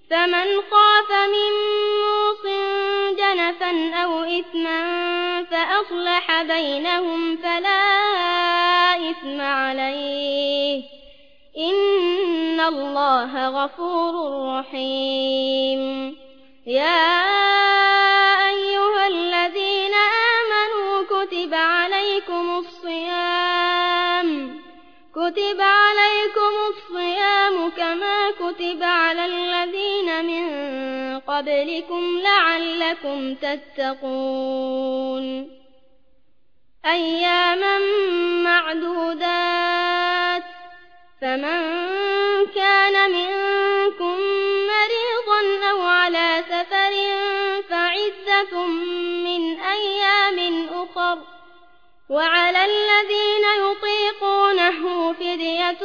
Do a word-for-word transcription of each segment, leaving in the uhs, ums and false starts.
فمن خاف من موص جنفا أو إثما فأصلح بينهم فلا إثم عليه إن الله غفور رحيم. يا أيها الذين آمنوا كتب عليكم الصيام كتب عليكم الصيام كما كتب على الذين من قبلكم لعلكم تتقون. أياما معدودات، فمن كان منكم مريضا أو على سفر فعدة من أيام أخر، وعلى الذين يطيقونه فدية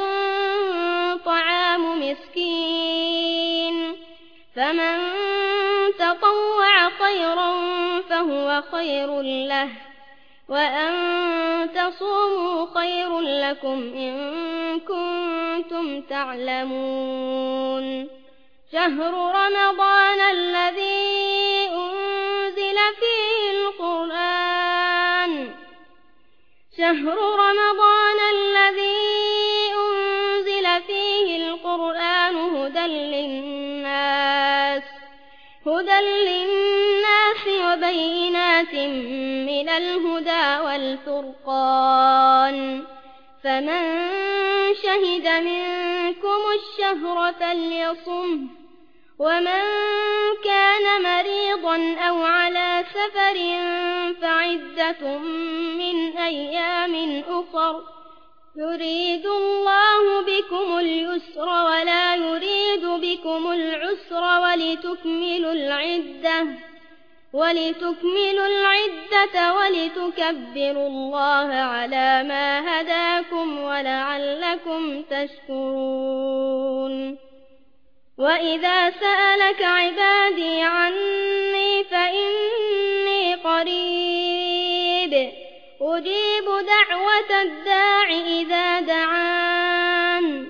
طعام مسكين، فمن تطوع خيرا فهو خير له، وأن تصوموا خير لكم إن كنتم تعلمون. شهر رمضان الذي أنزل فيه القرآن شهر رمضان الذي أنزل فيه القرآن هدى للناس هدى للناس وبينات من الهدى والفرقان، فمن شهد منكم الشهر فليصمه، ومن كان مريضا أو على سفر فعدة من أيام أخر، يريد الله بكم اليسر ولا يريد بكم العسر ولتكملوا العدة ولتكملوا العدة ولتكبروا الله على ما هداكم ولعلكم تشكرون. وإذا سألك عبادي عني فإني قريب أجيب دعوة الداع إذا دعان،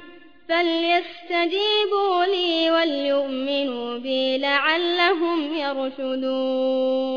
فليستجيبوا لي وليؤمنوا بي لعلهم يرشدون.